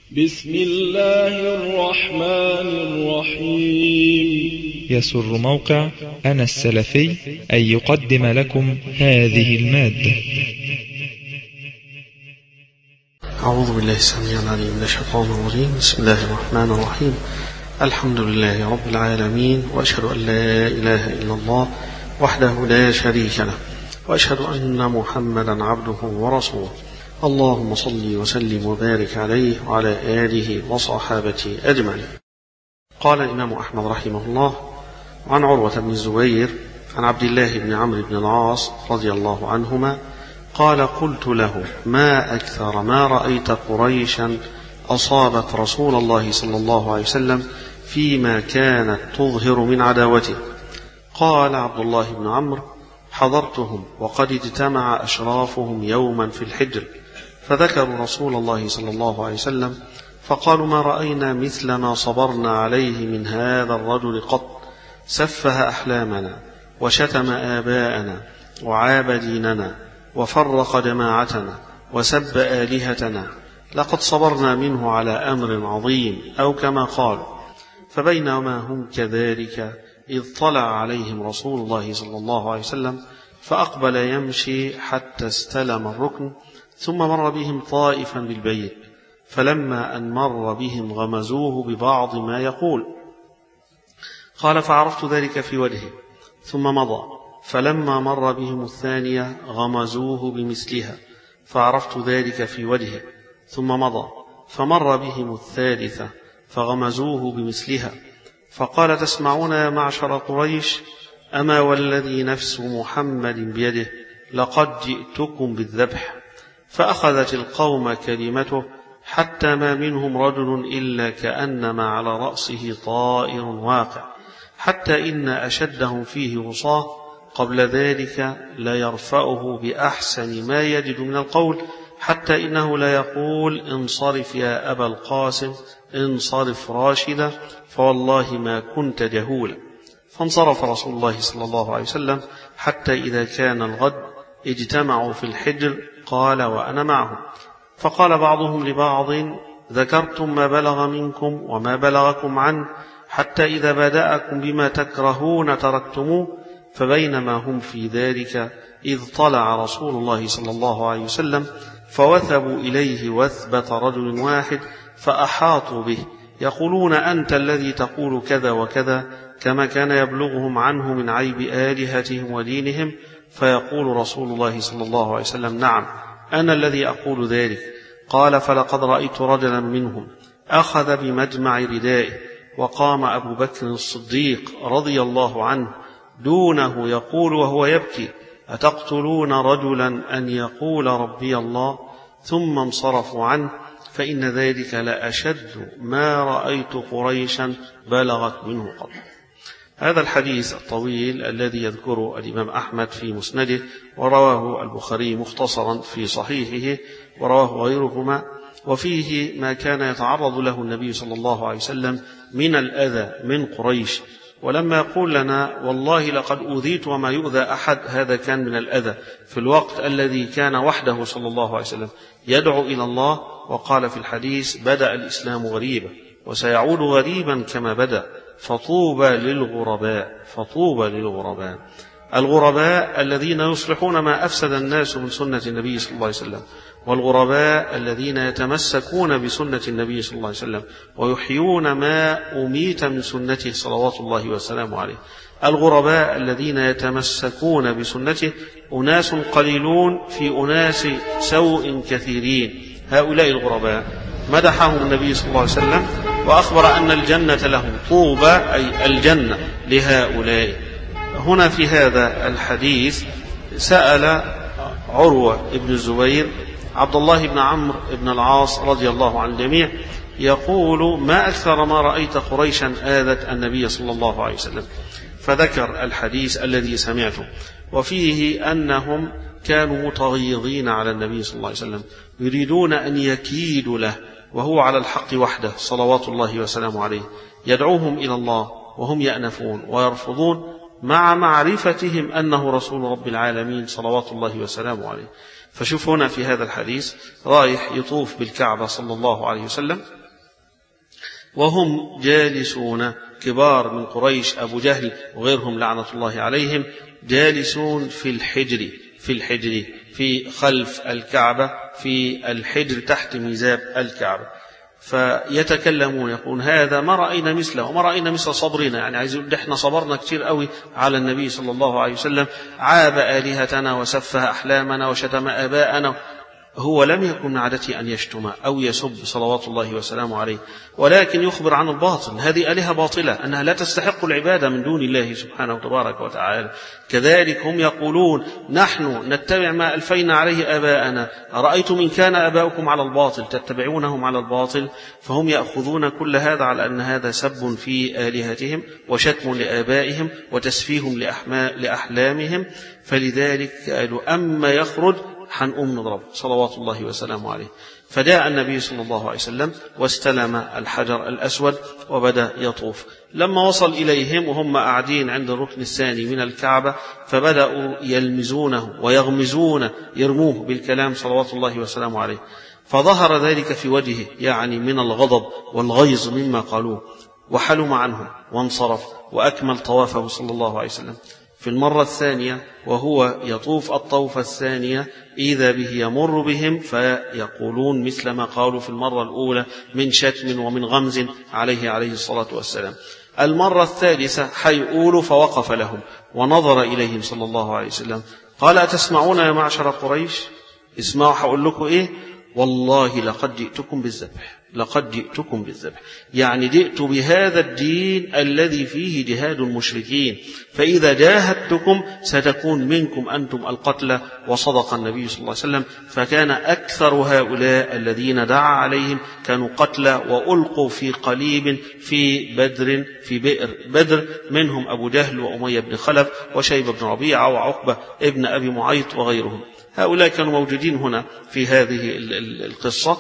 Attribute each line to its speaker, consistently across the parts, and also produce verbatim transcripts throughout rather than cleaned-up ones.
Speaker 1: بسم الله الرحمن الرحيم.
Speaker 2: يسر موقع أنا السلفي أن يقدم لكم هذه المادة.
Speaker 3: أعوذ بالله السميع العليم من الشيطان الرجيم. بسم الله الرحمن الرحيم. الحمد لله رب العالمين، وأشهد أن لا إله إلا الله وحده لا شريك له، وأشهد أن محمدا عبده ورسوله. اللهم صل وسلم وبارك عليه وعلى آله وصحابته أجمعين. قال الإمام أحمد رحمه الله عن عروة بن الزبير عن عبد الله بن عمرو بن العاص رضي الله عنهما قال: قلت له: ما أكثر ما رأيت قريشا أصابت رسول الله صلى الله عليه وسلم فيما كانت تظهر من عداوته؟ قال عبد الله بن عمرو: حضرتهم وقد اجتمع أشرافهم يوما في الحجر، فذكروا رسول الله صلى الله عليه وسلم فقالوا: ما رأينا مثل ما صبرنا عليه من هذا الرجل قط، سفه أحلامنا وشتم آباءنا وعاب ديننا وفرق جماعتنا وسب آلهتنا، لقد صبرنا منه على أمر عظيم، أو كما قال. فبينما هم كذلك إذ طلع عليهم رسول الله صلى الله عليه وسلم فأقبل يمشي حتى استلم الركن، ثم مر بهم طائفا بالبيت، فلما أن مر بهم غمزوه ببعض ما يقول. قال: فعرفت ذلك في وجهه، ثم مضى، فلما مر بهم الثانية غمزوه بمثلها، فعرفت ذلك في وجهه، ثم مضى، فمر بهم الثالثة فغمزوه بمثلها، فقال: تسمعون يا معشر قريش؟ أما والذي نفس محمد بيده لقد جئتكم بالذبح. فأخذت القوم كلمته حتى ما منهم رجل إلا كأنما على رأسه طائر واقع، حتى إن أشدهم فيه وصاه قبل ذلك لا يرفعه بأحسن ما يجد من القول، حتى إنه لا يقول: انصرف يا أبا القاسم، انصرف راشدا، فوالله ما كنت جهولا. فانصرف رسول الله صلى الله عليه وسلم، حتى إذا كان الغد اجتمعوا في الحجر قال: وأنا معهم. فقال بعضهم لبعض: ذكرتم ما بلغ منكم وما بلغكم عنه، حتى إذا بدأكم بما تكرهون تركتموه. فبينما هم في ذلك إذ طلع رسول الله صلى الله عليه وسلم فوثبوا إليه وثبة رجل واحد، فأحاطوا به يقولون: أنت الذي تقول كذا وكذا، كما كان يبلغهم عنه من عيب آلهتهم ودينهم. فيقول رسول الله صلى الله عليه وسلم: نعم، أنا الذي أقول ذلك. قال: فلقد رأيت رجلا منهم أخذ بمجمع ردائه، وقام أبو بكر الصديق رضي الله عنه دونه يقول وهو يبكي: أتقتلون رجلا أن يقول ربي الله؟ ثم انصرفوا عنه، فإن ذلك لأشد ما رأيت قريشا بلغت منه قط. هذا الحديث الطويل الذي يذكره الإمام أحمد في مسنده، ورواه البخاري مختصرا في صحيحه، ورواه غيرهما، وفيه ما كان يتعرض له النبي صلى الله عليه وسلم من الأذى من قريش. ولما يقول لنا: والله لقد أوذيت وما يؤذى أحد، هذا كان من الأذى في الوقت الذي كان وحده صلى الله عليه وسلم يدعو إلى الله. وقال في الحديث: بدأ الإسلام غريبا وسيعود غريبا كما بدأ، فطوبى للغرباء، فطوبى للغرباء. الغرباء الذين يصلحون ما أفسد الناس من سنة النبي صلى الله عليه وسلم، والغرباء الذين يتمسكون بسنة النبي صلى الله عليه وسلم ويحيون ما أميت من سنته صلوات الله وسلامه عليه. الغرباء الذين يتمسكون بسنته أناس قليلون في أناس سوء كثيرين. هؤلاء الغرباء مدحهم النبي صلى الله عليه وسلم، وأخبر أن الجنة لهم، طوبى أي الجنة لهؤلاء. هنا في هذا الحديث سأل عروة بن الزبير عبد الله بن عمرو بن العاص رضي الله عن الجميع، يقول: ما أكثر ما رأيت قريشا آذت النبي صلى الله عليه وسلم. فذكر الحديث الذي سمعته، وفيه أنهم كانوا متغيظين على النبي صلى الله عليه وسلم، يريدون أن يكيدوا له وهو على الحق وحده صلوات الله وسلامه عليه، يدعوهم إلى الله وهم يأنفون ويرفضون، مع معرفتهم أنه رسول رب العالمين صلوات الله وسلامه عليه. فشوف هنا في هذا الحديث رايح يطوف بالكعبة صلى الله عليه وسلم، وهم جالسون كبار من قريش، أبو جهل وغيرهم لعنة الله عليهم، جالسون في الحجر في الحجر في خلف الكعبة في الحجر تحت ميزاب الكعبة، فيتكلمون يقول هذا ما رأينا مثله وما رأينا مثل صبرنا، يعني عايز يقول احنا صبرنا كتير قوي على النبي صلى الله عليه وسلم، عاب آلهتنا وسفه أحلامنا وشتم آباءنا. هو لم يكن من عادته أن يشتم أو يسب صلوات الله وسلامه عليه، ولكن يخبر عن الباطل، هذه آلهة باطلة أنها لا تستحق العبادة من دون الله سبحانه تبارك وتعالى. كذلك هم يقولون نحن نتبع ما ألفينا عليه آباءنا، أرأيتم إن كان آباؤكم على الباطل تتبعونهم على الباطل. فهم يأخذون كل هذا على أن هذا سب في آلهتهم وشتم لآبائهم وتسفيهم لأحلامهم، فلذلك قالوا أما يخرج حنقوم نضرب صلوات الله وسلامه عليه. فجاء النبي صلى الله عليه وسلم واستلم الحجر الأسود وبدأ يطوف. لما وصل إليهم وهم قاعدين عند الركن الثاني من الكعبة، فبدأوا يلمزونه ويغمزونه يرموه بالكلام صلوات الله وسلامه عليه، فظهر ذلك في وجهه يعني من الغضب والغيظ مما قالوه، وحلم عنهم وانصرف وأكمل طوافه صلى الله عليه وسلم. في المرة الثانية وهو يطوف الطوفة الثانية إذا به يمر بهم فيقولون مثل ما قالوا في المرة الأولى من شتم ومن غمز عليه عليه الصلاة والسلام. المرة الثالثة حيقول فوقف لهم ونظر إليهم صلى الله عليه وسلم قال أتسمعون يا معشر قريش؟ اسمعوا هقول لكم إيه، والله لقد جئتكم بالذبح، لقد جئتكم بالذبح، يعني جئت بهذا الدين الذي فيه جهاد المشركين، فإذا جاهدتكم ستكون منكم أنتم القتلى. وصدق النبي صلى الله عليه وسلم، فكان أكثر هؤلاء الذين دعا عليهم كانوا قتلى وألقوا في قليب في بدر في بئر بدر، منهم أبو جهل وأمية بن خلف وشيبة بن ربيعة وعقبة ابن أبي معيط وغيرهم. هؤلاء كانوا موجودين هنا في هذه القصة،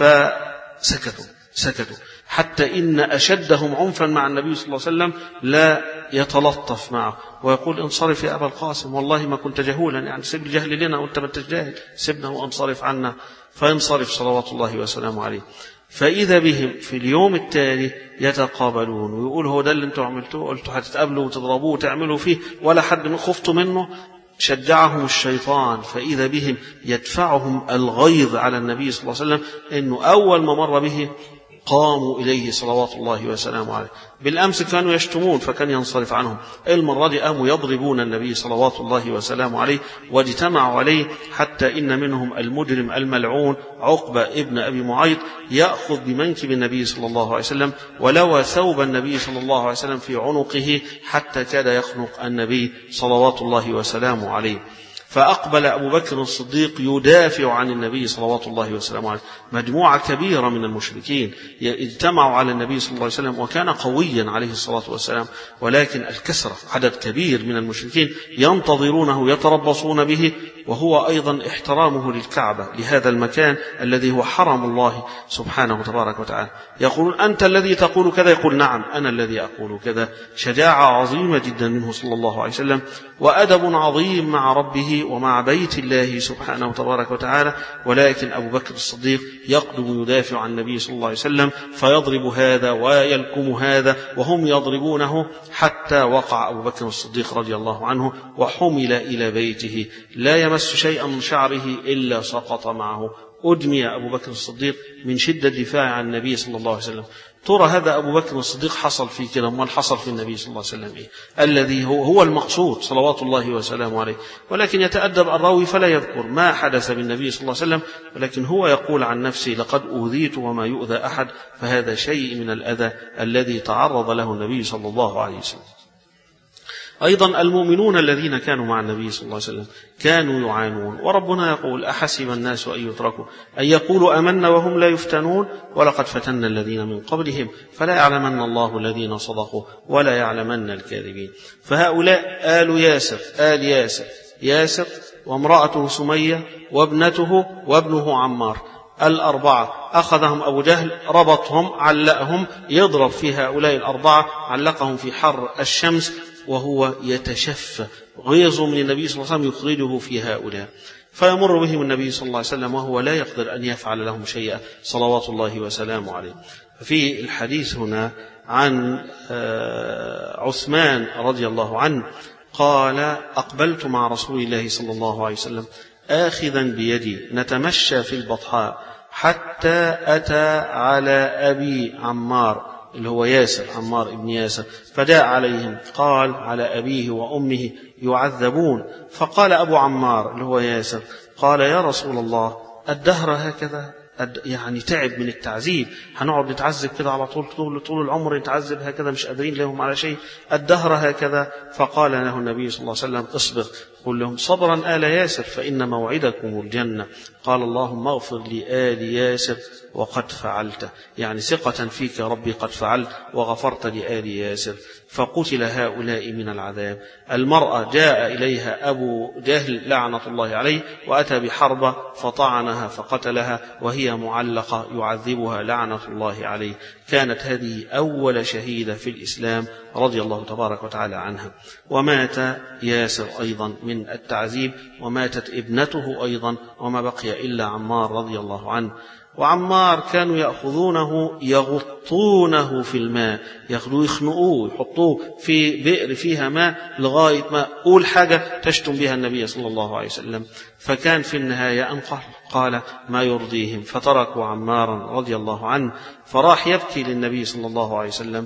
Speaker 3: فسكتوا سكتوا حتى إن أشدهم عنفا مع النبي صلى الله عليه وسلم لا يتلطف معه ويقول انصرف يا أبا القاسم، والله ما كنت جهولا، يعني سيب الجهل لنا وانت ما انتش جاهل، سيبنا وانصرف عنا. فينصرف صلوات الله وسلامه عليه. فإذا بهم في اليوم التالي يتقابلون ويقول هو ده اللي انتوا عملتوه، قلتوا هتتقابلوا وتضربوه وتعملوا فيه ولا حد من خفتوا منه. شجعهم الشيطان، فإذا بهم يدفعهم الغيظ على النبي صلى الله عليه وسلم، إنه أول ما مر به قاموا إليه صلوات الله وسلامه عليه. بالأمس كانوا يشتمون فكان ينصرف عنهم، المرة دي قاموا يضربون النبي صلوات الله وسلامه عليه واجتمعوا عليه، حتى إن منهم المجرم الملعون عقبة ابن أبي معيط يأخذ بمنكب النبي صلى الله عليه وسلم ولوى ثوب النبي صلى الله عليه وسلم في عنقه حتى كاد يخنق النبي صلوات الله وسلامه عليه. فأقبل أبو بكر الصديق يدافع عن النبي صلوات الله وسلامه عليه. مجموعة كبيرة من المشركين اجتمعوا على النبي صلى الله عليه وسلم، وكان قويا عليه الصلاة والسلام، ولكن الكسرة عدد كبير من المشركين ينتظرونه يتربصون به، وهو أيضا احترامه للكعبة لهذا المكان الذي هو حرم الله سبحانه تبارك وتعالى. يقولون أنت الذي تقول كذا، يقول نعم أنا الذي أقول كذا. شجاعة عظيمة جدا منه صلى الله عليه وسلم، وأدب عظيم مع ربه ومع بيت الله سبحانه تبارك وتعالى. ولكن أبو بكر الصديق يقدم يدافع عن النبي صلى الله عليه وسلم، فيضرب هذا ويلكم هذا وهم يضربونه، حتى وقع أبو بكر الصديق رضي الله عنه وحمل إلى بيته لا يمس شيئا من شعره إلا سقط معه. أدمي أبو بكر الصديق من شدة دفاع عن النبي صلى الله عليه وسلم. ترى هذا أبو بكر الصديق حصل فيه كده، ما حصل في النبي صلى الله عليه وسلم إيه؟ الذي هو, هو المقصود صلوات الله وسلامه عليه. ولكن يتأدب الراوي فلا يذكر ما حدث بالنبي صلى الله عليه وسلم، ولكن هو يقول عن نفسه لقد أوذيت وما يؤذى أحد، فهذا شيء من الأذى الذي تعرض له النبي صلى الله عليه وسلم. أيضا المؤمنون الذين كانوا مع النبي صلى الله عليه وسلم كانوا يعانون، وربنا يقول أحسب الناس أن يتركوا أن يقولوا آمنا وهم لا يفتنون ولقد فتنا الذين من قبلهم فلا يعلمن الله الذين صدقوا ولا يعلمن الكاذبين. فهؤلاء آل ياسر آل ياسر ياسر وامرأته سمية وابنته وابنه عمار، الأربعة أخذهم أبو جهل ربطهم علقهم يضرب في هؤلاء الأربعة، علقهم في حر الشمس وهو يتشفى غيظ من النبي صلى الله عليه وسلم يخرجه في هؤلاء. فيمر بهم النبي صلى الله عليه وسلم وهو لا يقدر أن يفعل لهم شيئا صلوات الله وسلامه عليه. في الحديث هنا عن عثمان رضي الله عنه قال: أقبلت مع رسول الله صلى الله عليه وسلم آخذا بيدي نتمشى في البطحاء حتى أتى على أبي عمار اللي هو ياسر، عمار ابن ياسر، فداء عليهم قال: على أبيه وأمه يعذبون. فقال أبو عمار اللي هو ياسر قال: يا رسول الله الدهر هكذا؟ يعني تعب من التعذيب، هنقعد نتعذب كده على طول طول طول العمر نتعذب هكذا مش قادرين لهم على شيء، الدهر هكذا؟ فقال له النبي صلى الله عليه وسلم: اصبر، قل لهم صبرا آل ياسر فإن موعدكم الجنة. قال: اللهم اغفر لآل ياسر وقد فعلت، يعني ثقة فيك يا ربي قد فعلت وغفرت لآل ياسر. فقتل هؤلاء من العذاب. المرأة جاء إليها أبو جهل لعنة الله عليه وأتى بحربة فطعنها فقتلها وهي معلقة يعذبها لعنة الله عليه. كانت هذه أول شهيدة في الإسلام رضي الله تبارك وتعالى عنها. ومات ياسر أيضا من التعذيب، وماتت ابنته أيضا، وما بقي إلا عمار رضي الله عنه. وعمار كانوا يأخذونه يغطونه في الماء، ياخذوه يخنقوه يحطوه في بئر فيها ماء لغاية ما أول حاجة تشتم بها النبي صلى الله عليه وسلم. فكان في النهاية أن قال ما يرضيهم فتركوا عمارا رضي الله عنه، فراح يبكي للنبي صلى الله عليه وسلم،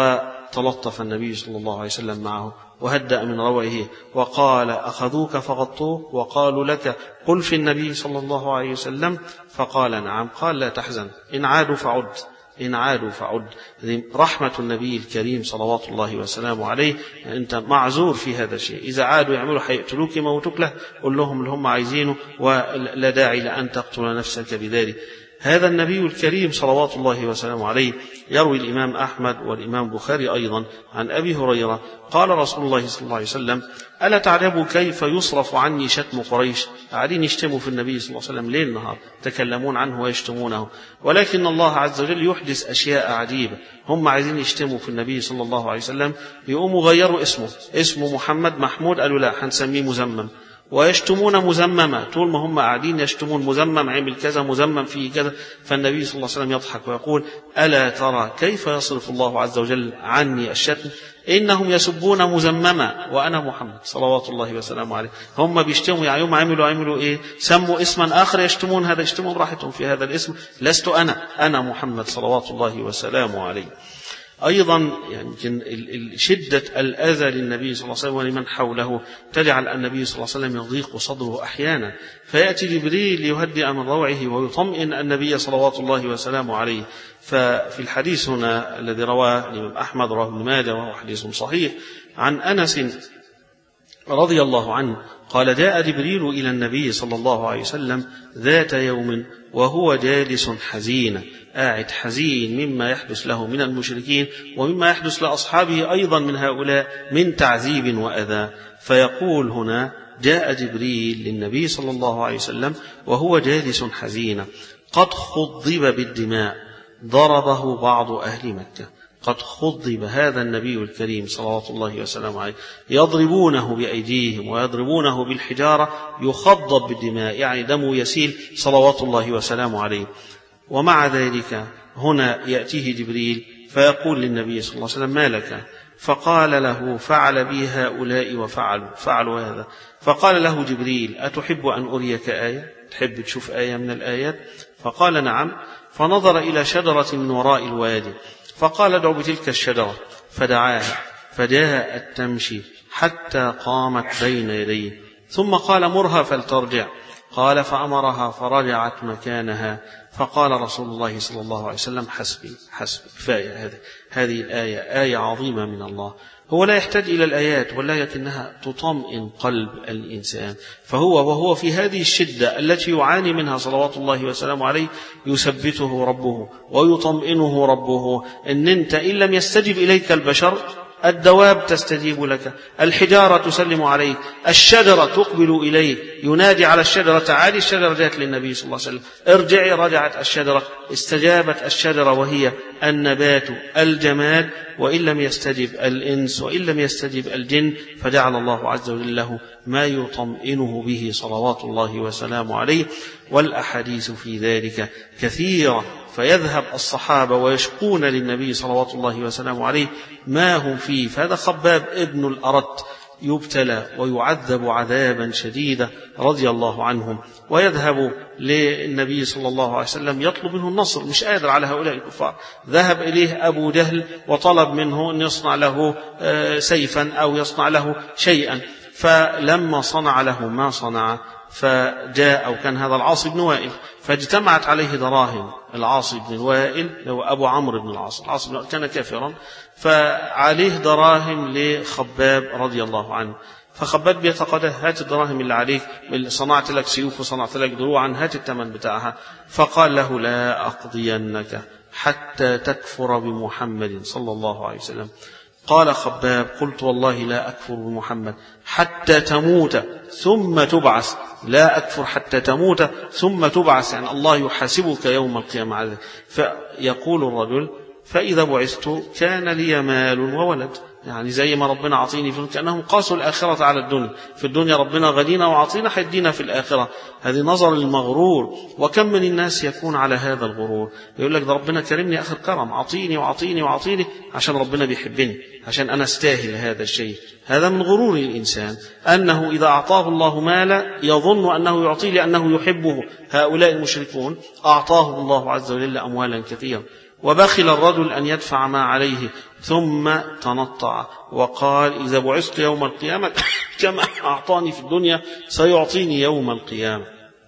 Speaker 3: فتلطف النبي صلى الله عليه وسلم معه وهدأ من روعه وقال: أخذوك فغطوه وقالوا لك قل في النبي صلى الله عليه وسلم؟ فقال: نعم. قال: لا تحزن، إن عادوا فعد، إن عادوا فعد. رحمة النبي الكريم صلوات الله وسلامه عليه، يعني أنت معذور في هذا الشيء، إذا عادوا يعملوا حيقتلوك موتوك له، قل لهم اللي هم عايزينه ولا داعي لأن تقتل نفسك بذلك. هذا النبي الكريم صلوات الله وسلامه عليه يروي الإمام أحمد والإمام البخاري أيضا عن أبي هريرة قال رسول الله صلى الله عليه وسلم: ألا تعلموا كيف يصرف عني شتم قريش؟ قاعدين يشتموا في النبي صلى الله عليه وسلم ليل نهار، تكلمون عنه ويشتمونه، ولكن الله عز وجل يحدث أشياء عجيبة. هم عايزين يشتموا في النبي صلى الله عليه وسلم، يقوموا غيروا اسمه، اسمه محمد محمود، قالوا لا هنسميه مزمم، ويشتمون مزممة، طول ما هم قاعدين يشتمون مزمم عمل كذا، مزمم فيه كذا. فالنبي صلى الله عليه وسلم يضحك ويقول: ألا ترى كيف يصرف الله عز وجل عني الشتم؟ إنهم يسبون مزمما وأنا محمد صلوات الله وسلامه عليه. هم بيشتموا، يعني يوم عملوا عملوا إيه؟ سموا اسما آخر يشتمون هذا، يشتمون راحتهم في هذا الاسم، لست أنا، أنا محمد صلوات الله وسلامه عليه. أيضا يمكن شدة الأذى للنبي صلى الله عليه وسلم ولمن حوله تجعل النبي صلى الله عليه وسلم يضيق صدره أحيانا، فيأتي جبريل ليهدئ من روعه ويطمئن النبي صلوات الله وسلامه عليه. ففي الحديث هنا الذي رواه الإمام أحمد رواه ابن ماجه وهو حديث صحيح عن أنس رضي الله عنه قال: جاء جبريل إلى النبي صلى الله عليه وسلم ذات يوم وهو جالس حزين، قاعد حزين مما يحدث له من المشركين ومما يحدث لأصحابه أيضا من هؤلاء من تعذيب وأذى. فيقول هنا: جاء جبريل للنبي صلى الله عليه وسلم وهو جالس حزين قد خضب بالدماء ضربه بعض أهل مكة. قد خضب هذا النبي الكريم صلوات الله وسلامه عليه، يضربونه بأيديهم ويضربونه بالحجارة، يخضب بالدماء يعني دمه يسيل صلوات الله وسلامه عليه. ومع ذلك هنا يأتيه جبريل فيقول للنبي صلى الله عليه وسلم: ما لك؟ فقال له: فعل بي هؤلاء وفعلوا فعلوا هذا. فقال له جبريل: أتحب أن أريك آية؟ تحب تشوف آية من الآيات؟ فقال: نعم. فنظر إلى شجرة من وراء الوادي فقال: ادعو بتلك الشجرة، فدعاها فجاءت تمشي حتى قامت بين يديه، ثم قال: مرها فلترجع. قال: فأمرها فرجعت مكانها. فقال رسول الله صلى الله عليه وسلم: حسبي حسبي، كفاية هذه هذه الآية، آية عظيمة من الله. هو لا يحتاج إلى الآيات ولكنها تطمئن قلب الإنسان. فهو وهو في هذه الشدة التي يعاني منها صلوات الله وسلامه عليه يثبته ربه ويطمئنه ربه، إن أنت إن لم يستجب إليك البشر الدواب تستجيب لك، الحجارة تسلم عليك، الشجرة تقبل إليه، ينادي على الشجرة تعالي، الشجرة جاءت للنبي صلى الله عليه وسلم، ارجعي، رجعت الشجرة، استجابت الشجرة وهي النبات الجماد. وإن لم يستجب الإنس وإن لم يستجب الجن فجعل الله عز وجل له ما يطمئنه به صلوات الله وسلامه عليه. والأحاديث في ذلك كثيرة، فيذهب الصحابة ويشكون للنبي صلوات الله وسلامه عليه ما هم فيه. فهذا خباب ابن الأرت يبتلى ويعذب عذابا شديدا رضي الله عنهم، ويذهب للنبي صلى الله عليه وسلم يطلب منه النصر، مش قادر على هؤلاء الكفار. ذهب إليه أبو جهل وطلب منه أن يصنع له سيفا أو يصنع له شيئا، فلما صنع له ما صنع فجاء، أو كان هذا العاص بن وائل، فاجتمعت عليه دراهم. العاص بن وائل هو أبو عمرو بن العاص، العاص بن وائل كان كافرا، فعليه دراهم لخباب رضي الله عنه. فخباب بيتقاضى هات الدراهم اللي عليك، اللي صنعت لك سيوف وصنعت لك دروعا، هات الثمن بتاعها. فقال له لا أقضينك حتى تكفر بمحمد صلى الله عليه وسلم. قال خباب قلت والله لا أكفر بمحمد حتى تموت ثم تبعث. لا أكفر حتى تموت ثم تبعث، يعني الله يحاسبك يوم القيامة على ذلك. فيقول الرجل فإذا بعثت كان لي مال وولد، يعني زي ما ربنا عطيني في كأنهم قاسوا الآخرة على الدنيا. في الدنيا ربنا غنينا وعطينا، حيدينا في الآخرة. هذه نظر المغرور. وكم من الناس يكون على هذا الغرور، يقول لك ده ربنا كرمني آخر كرم، عطيني وعطيني وعطيني عشان ربنا بيحبني، عشان أنا استاهل هذا الشيء. هذا من غرور الإنسان، أنه إذا أعطاه الله مالا يظن أنه يعطيه لأنه يحبه. هؤلاء المشركون أعطاهم الله عز وجل أموالا كثيرة، وبخل الرجل أن يدفع ما عليه، ثم تنطع وقال إذا بعثت يوم القيامة كما أعطاني في الدنيا سيعطيني يوم القيامة.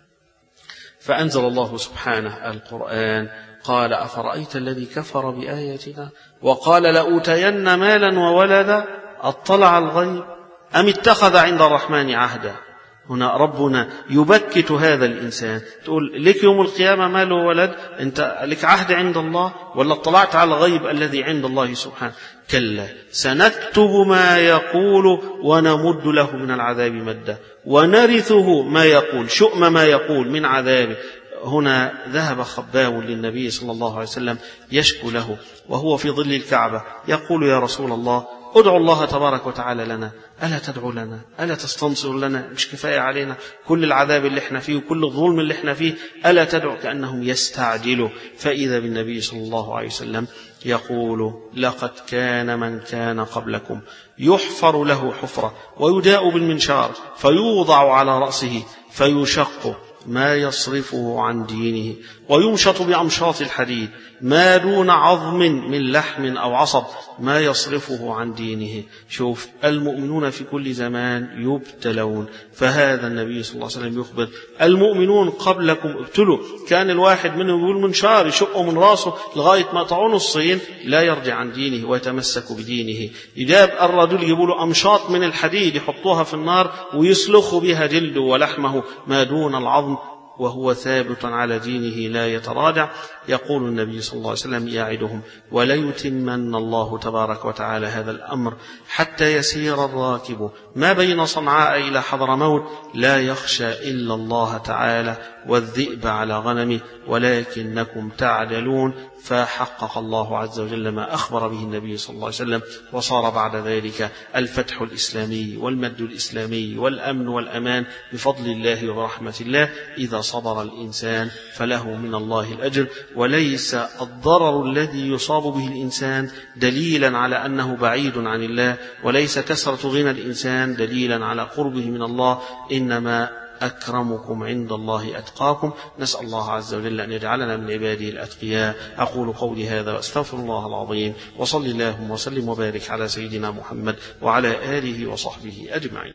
Speaker 3: فأنزل الله سبحانه القرآن قال أفرأيت الذي كفر بآياتنا وقال لأوتين مالا وولدا أطلع الغيب أم اتخذ عند الرحمن عهدا. هنا ربنا يبكت هذا الإنسان، تقول لك يوم القيامة مال وولد، أنت لك عهد عند الله ولا اطلعت على الغيب الذي عند الله سبحانه؟ كلا سنكتب ما يقول ونمد له من العذاب مدا ونرثه ما يقول، شؤم ما يقول من عذابه. هنا ذهب خباب للنبي صلى الله عليه وسلم يشكو له وهو في ظل الكعبة، يقول يا رسول الله ادعو الله تبارك وتعالى لنا، ألا تدعو لنا، ألا تستنصر لنا، مش كفاية علينا كل العذاب اللي احنا فيه وكل الظلم اللي احنا فيه، ألا تدعو؟ كأنهم يستعجلوا. فإذا بالنبي صلى الله عليه وسلم يقول لقد كان من كان قبلكم يحفر له حفرة ويداء بالمنشار فيوضع على رأسه فيشق ما يصرفه عن دينه ويمشط بأمشاط الحديد ما دون عظم من لحم أو عصب ما يصرفه عن دينه. شوف المؤمنون في كل زمان يبتلون، فهذا النبي صلى الله عليه وسلم يخبر المؤمنون قبلكم ابتلوا. كان الواحد منهم يقول منشار يشقه من راسه لغاية ما طعون الصين لا يرجع عن دينه ويتمسك بدينه. يجاب الرجل يقولوا أمشاط من الحديد يحطوها في النار ويسلخوا بها جلده ولحمه ما دون العظم وهو ثابت على دينه لا يتراجع. يقول النبي صلى الله عليه وسلم يعدهم وليتمن الله تبارك وتعالى هذا الأمر حتى يسير الراكب ما بين صنعاء إلى حضرموت لا يخشى إلا الله تعالى والذئب على غنمه ولكنكم تعدلون. فحقق الله عز وجل ما أخبر به النبي صلى الله عليه وسلم، وصار بعد ذلك الفتح الإسلامي والمد الإسلامي والأمن والأمان بفضل الله ورحمة الله. إذا صبر الإنسان فله من الله الأجر، وليس الضرر الذي يصاب به الإنسان دليلا على أنه بعيد عن الله، وليس كثرة غنى الإنسان دليلا على قربه من الله، إنما أكرمكم عند الله أتقاكم. نسأل الله عز وجل أن يجعلنا من عباده الأتقياء. أقول قولي هذا وأستغفر الله العظيم، وصلي اللهم وسلم وبارك على سيدنا محمد وعلى آله وصحبه أجمعين.